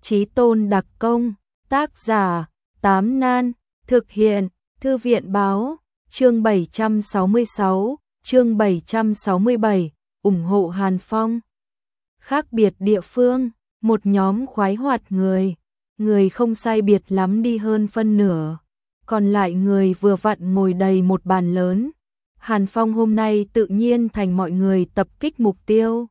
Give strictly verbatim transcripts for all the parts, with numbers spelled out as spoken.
Chí tôn đặc công, tác giả, Tám Nan, thực hiện, Thư viện báo, chương bảy trăm sáu mươi sáu, chương bảy trăm sáu mươi bảy, ủng hộ Hàn Phong. Khác biệt địa phương, một nhóm khoái hoạt người, người không sai biệt lắm đi hơn phân nửa, còn lại người vừa vặn ngồi đầy một bàn lớn. Hàn Phong hôm nay tự nhiên thành mọi người tập kích mục tiêu.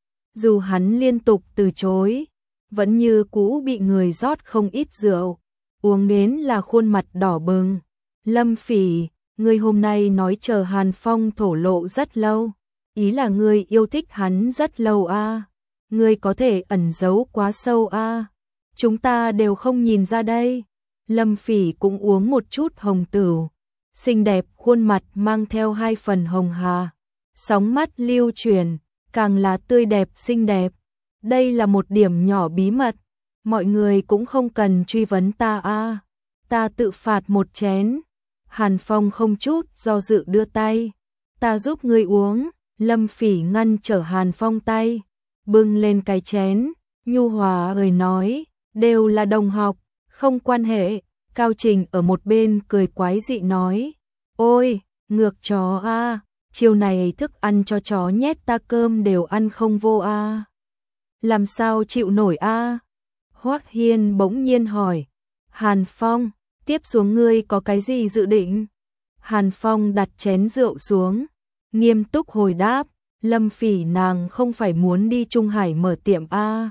Dù hắn liên tục từ chối, vẫn như cũ bị người rót không ít rượu, uống đến là khuôn mặt đỏ bừng. Lâm Phỉ, ngươi hôm nay nói chờ Hàn Phong thổ lộ rất lâu, ý là ngươi yêu thích hắn rất lâu a, à. Ngươi có thể ẩn giấu quá sâu a, à. Chúng ta đều không nhìn ra đây. Lâm Phỉ cũng uống một chút hồng tửu, xinh đẹp khuôn mặt mang theo hai phần hồng hà, sóng mắt lưu chuyển, càng là tươi đẹp xinh đẹp. Đây là một điểm nhỏ bí mật, mọi người cũng không cần truy vấn ta a, à. Ta tự phạt một chén. Hàn Phong không chút do dự đưa tay, ta giúp ngươi uống. Lâm Phỉ ngăn trở Hàn Phong tay, bưng lên cái chén, nhu hòa cười nói, đều là đồng học, không quan hệ. Cao Trình ở một bên cười quái dị nói, ôi, ngược chó a, à, chiều này thức ăn cho chó nhét ta cơm đều ăn không vô a, à. Làm sao chịu nổi a? À? Hoắc Hiên bỗng nhiên hỏi, Hàn Phong, tiếp xuống ngươi có cái gì dự định? Hàn Phong đặt chén rượu xuống, nghiêm túc hồi đáp, Lâm Phỉ nàng không phải muốn đi Trung Hải mở tiệm a. À?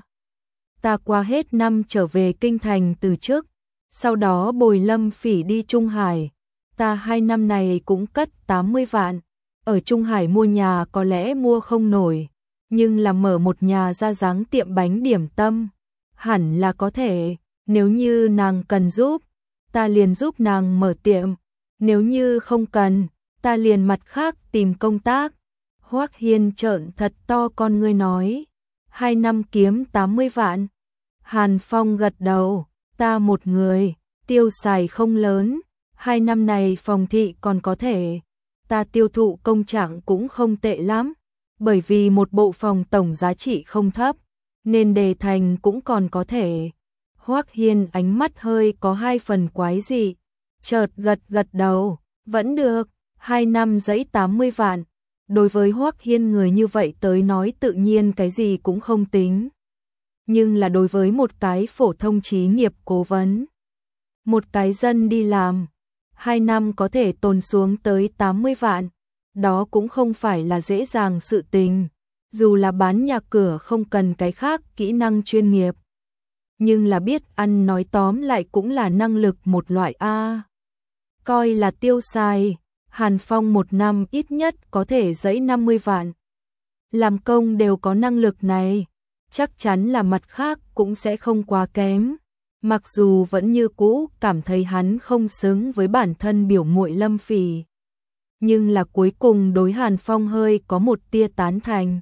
Ta qua hết năm trở về kinh thành từ trước, sau đó bồi Lâm Phỉ đi Trung Hải, ta hai năm này cũng cất tám mươi vạn, ở Trung Hải mua nhà có lẽ mua không nổi, nhưng là mở một nhà ra dáng tiệm bánh điểm tâm, hẳn là có thể, nếu như nàng cần giúp, ta liền giúp nàng mở tiệm, nếu như không cần, ta liền mặt khác tìm công tác. Hoắc Hiên trợn thật to con ngươi nói, hai năm kiếm tám mươi vạn. Hàn Phong gật đầu, ta một người, tiêu xài không lớn, hai năm này phòng thị còn có thể, ta tiêu thụ công trạng cũng không tệ lắm, bởi vì một bộ phòng tổng giá trị không thấp, nên đề thành cũng còn có thể. Hoắc Hiên ánh mắt hơi có hai phần quái dị, chợt gật gật đầu, vẫn được, hai năm giấy tám mươi vạn. Đối với Hoắc Hiên người như vậy tới nói tự nhiên cái gì cũng không tính. Nhưng là đối với một cái phổ thông trí nghiệp cố vấn, một cái dân đi làm, hai năm có thể tồn xuống tới tám mươi vạn, đó cũng không phải là dễ dàng sự tình, dù là bán nhà cửa không cần cái khác kỹ năng chuyên nghiệp. Nhưng là biết ăn nói tóm lại cũng là năng lực một loại A. Coi là tiêu xài, Hàn Phong một năm ít nhất có thể dẫy năm mươi vạn. Làm công đều có năng lực này, chắc chắn là mặt khác cũng sẽ không quá kém. Mặc dù vẫn như cũ cảm thấy hắn không xứng với bản thân biểu muội Lâm Phỉ, nhưng là cuối cùng đối Hàn Phong hơi có một tia tán thành.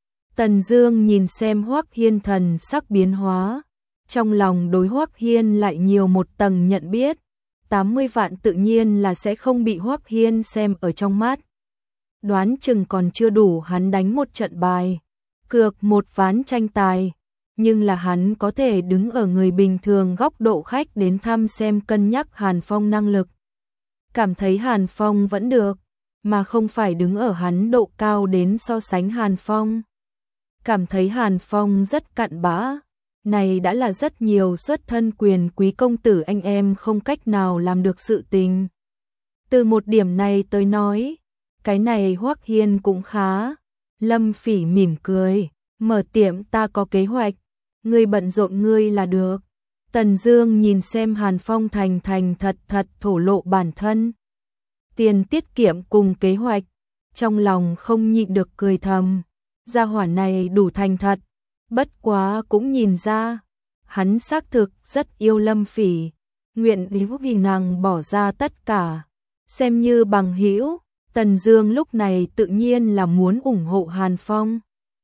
Tần Dương nhìn xem Hoắc Hiên thần sắc biến hóa, trong lòng đối Hoắc Hiên lại nhiều một tầng nhận biết, tám mươi vạn tự nhiên là sẽ không bị Hoắc Hiên xem ở trong mắt. Đoán chừng còn chưa đủ hắn đánh một trận bài, cược một ván tranh tài, nhưng là hắn có thể đứng ở người bình thường góc độ khách đến thăm xem cân nhắc Hàn Phong năng lực. Cảm thấy Hàn Phong vẫn được, mà không phải đứng ở hắn độ cao đến so sánh Hàn Phong. Cảm thấy Hàn Phong rất cặn bã, này đã là rất nhiều xuất thân quyền quý công tử anh em không cách nào làm được sự tình. Từ một điểm này tới nói, cái này Hoắc Hiên cũng khá. Lâm Phỉ mỉm cười, mở tiệm ta có kế hoạch, ngươi bận rộn ngươi là được. Tần Dương nhìn xem Hàn Phong thành thành thật thật thổ lộ bản thân, tiền tiết kiệm cùng kế hoạch, trong lòng không nhịn được cười thầm, gia hỏa này đủ thành thật, bất quá cũng nhìn ra, hắn xác thực rất yêu Lâm Phỉ, nguyện ý vì nàng bỏ ra tất cả, xem như bằng hữu. Tần Dương lúc này tự nhiên là muốn ủng hộ Hàn Phong.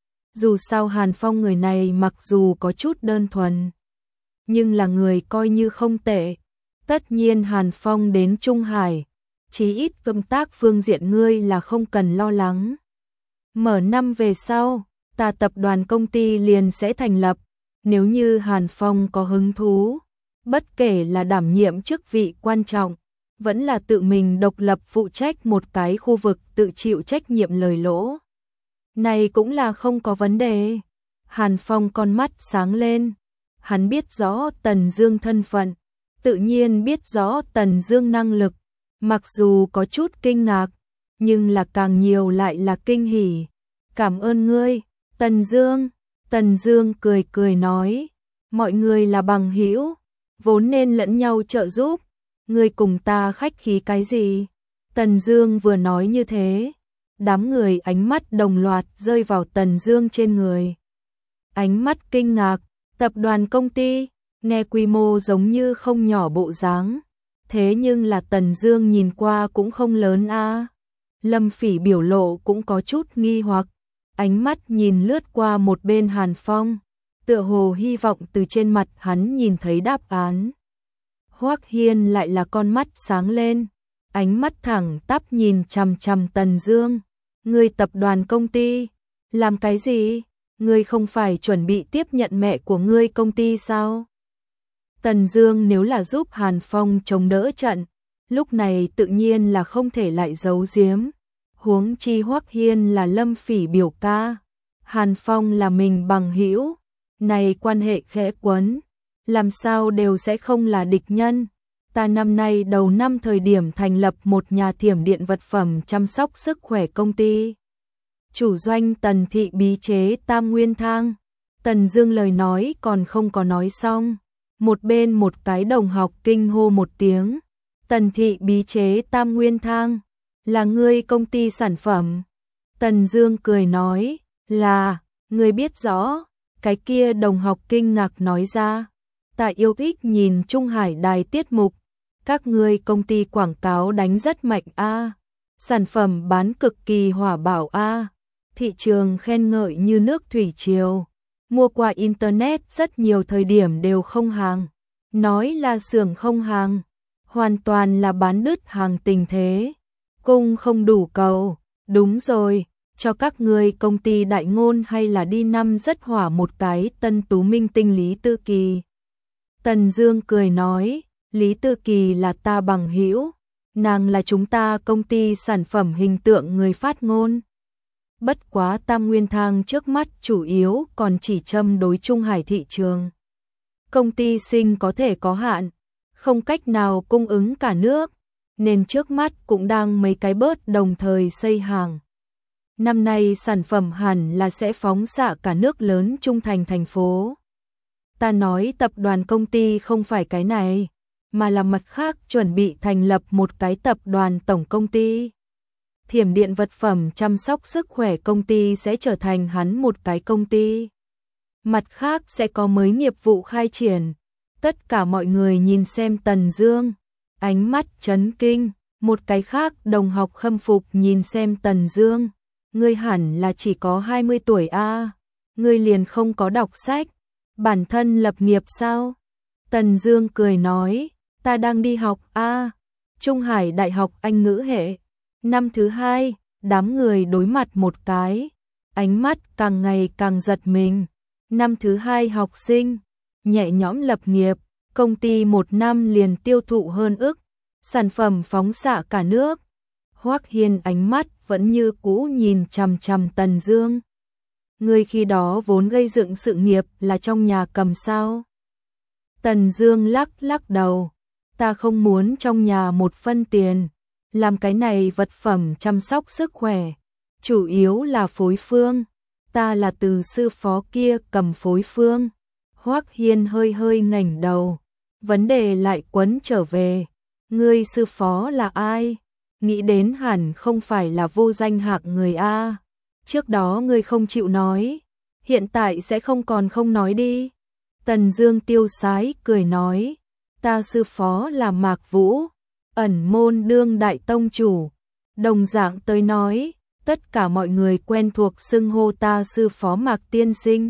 Dù sao Hàn Phong người này mặc dù có chút đơn thuần, nhưng là người coi như không tệ. Tất nhiên Hàn Phong đến Trung Hải, chí ít công tác phương diện ngươi là không cần lo lắng. Mở năm về sau, ta tập đoàn công ty liền sẽ thành lập, Nếu như Hàn Phong có hứng thú, bất kể là đảm nhiệm chức vị quan trọng, vẫn là tự mình độc lập phụ trách một cái khu vực tự chịu trách nhiệm lời lỗ. Này cũng là không có vấn đề. Hàn Phong con mắt sáng lên. Hắn biết rõ Tần Dương thân phận, tự nhiên biết rõ Tần Dương năng lực, mặc dù có chút kinh ngạc, nhưng là càng nhiều lại là kinh hỉ. Cảm ơn ngươi, Tần Dương. Tần Dương cười cười nói, mọi người là bằng hữu, vốn nên lẫn nhau trợ giúp, ngươi cùng ta khách khí cái gì? Tần Dương vừa nói như thế, đám người ánh mắt đồng loạt rơi vào Tần Dương trên người. Ánh mắt kinh ngạc, tập đoàn công ty, nghe quy mô giống như không nhỏ bộ dáng, thế nhưng là Tần Dương nhìn qua cũng không lớn a. Lâm Phỉ biểu lộ cũng có chút nghi hoặc, ánh mắt nhìn lướt qua một bên Hàn Phong, tựa hồ hy vọng từ trên mặt hắn nhìn thấy đáp án. Hoắc Hiên lại là con mắt sáng lên, ánh mắt thẳng tắp nhìn chằm chằm Tần Dương. Ngươi tập đoàn công ty, làm cái gì? Ngươi không phải chuẩn bị tiếp nhận mẹ của ngươi công ty sao? Tần Dương nếu là giúp Hàn Phong chống đỡ trận, lúc này tự nhiên là không thể lại giấu giếm. Huống chi Hoắc Hiên là Lâm Phỉ biểu ca, Hàn Phong là mình bằng hữu, này quan hệ khẽ quấn, làm sao đều sẽ không là địch nhân. Ta năm nay đầu năm thời điểm thành lập một nhà thiểm điện vật phẩm chăm sóc sức khỏe công ty. Chủ doanh Tần Thị bí chế Tam Nguyên Thang. Tần Dương lời nói còn không có nói xong, một bên một cái đồng học kinh hô một tiếng. Tần Thị bí chế Tam Nguyên Thang, là ngươi công ty sản phẩm? Tần Dương cười nói, là, ngươi biết rõ. Cái kia đồng học kinh ngạc nói ra, ta yêu thích nhìn Trung Hải đài tiết mục, các ngươi công ty quảng cáo đánh rất mạnh a, sản phẩm bán cực kỳ hỏa bạo a, thị trường khen ngợi như nước thủy triều, mua qua internet rất nhiều thời điểm đều không hàng, nói là xưởng không hàng, hoàn toàn là bán đứt hàng tình thế, cung không đủ cầu. Đúng rồi, cho các ngươi công ty đại ngôn hay là đi năm rất hỏa một cái tân tú minh tinh Lý Tư Kỳ. Tần Dương cười nói, Lý Tư Kỳ là ta bằng hữu, nàng là chúng ta công ty sản phẩm hình tượng người phát ngôn. Bất quá Tam Nguyên Thang trước mắt chủ yếu còn chỉ châm đối Trung Hải thị trường. Công ty sinh có thể có hạn, không cách nào cung ứng cả nước, nên trước mắt cũng đang mấy cái bớt đồng thời xây hàng. Năm nay sản phẩm hẳn là sẽ phóng xạ cả nước lớn trung thành thành phố. Ta nói tập đoàn công ty không phải cái này, mà là mặt khác chuẩn bị thành lập một cái tập đoàn tổng công ty. Thiểm điện vật phẩm chăm sóc sức khỏe công ty sẽ trở thành hắn một cái công ty. Mặt khác sẽ có mới nghiệp vụ khai triển. Tất cả mọi người nhìn xem Tần Dương, ánh mắt chấn kinh. Một cái khác đồng học khâm phục nhìn xem Tần Dương. Ngươi hẳn là chỉ có hai mươi tuổi a, ngươi liền không có đọc sách, bản thân lập nghiệp sao? Tần Dương cười nói, ta đang đi học a, Trung Hải Đại học Anh ngữ hệ, năm thứ hai. Đám người đối mặt một cái, ánh mắt càng ngày càng giật mình. Năm thứ hai học sinh, nhẹ nhõm lập nghiệp, công ty một năm liền tiêu thụ hơn ức, sản phẩm phóng xạ cả nước. Hoắc Hiên ánh mắt vẫn như cũ nhìn chằm chằm Tần Dương. Người khi đó vốn gây dựng sự nghiệp là trong nhà cầm sao? Tần Dương lắc lắc đầu, ta không muốn trong nhà một phân tiền, làm cái này vật phẩm chăm sóc sức khỏe, chủ yếu là phối phương, ta là từ sư phó kia cầm phối phương. Hoắc Hiên hơi hơi ngẩng đầu, vấn đề lại quấn trở về, ngươi sư phó là ai? Nghĩ đến hẳn không phải là vô danh hạng người a. Trước đó ngươi không chịu nói, hiện tại sẽ không còn không nói đi. Tần Dương tiêu sái cười nói, ta sư phó là Mạc Vũ, ẩn môn đương đại tông chủ. Đồng dạng tới nói, tất cả mọi người quen thuộc xưng hô ta sư phó Mạc tiên sinh.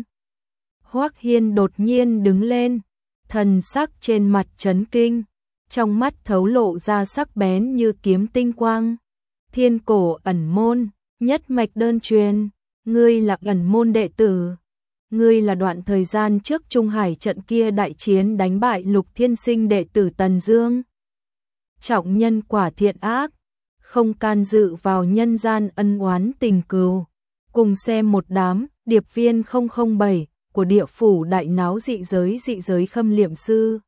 Hoắc Hiên đột nhiên đứng lên, thần sắc trên mặt chấn kinh, trong mắt thấu lộ ra sắc bén như kiếm tinh quang. Thiên cổ ẩn môn, nhất mạch đơn truyền, ngươi là ẩn môn đệ tử. ngươi là đoạn thời gian trước Trung Hải trận kia đại chiến đánh bại Lục Thiên Sinh đệ tử Tần Dương. Trọng nhân quả thiện ác, không can dự vào nhân gian ân oán tình cừu. Cùng xem một đám điệp viên không không bảy của địa phủ đại náo dị giới dị giới Khâm Liệm Sư.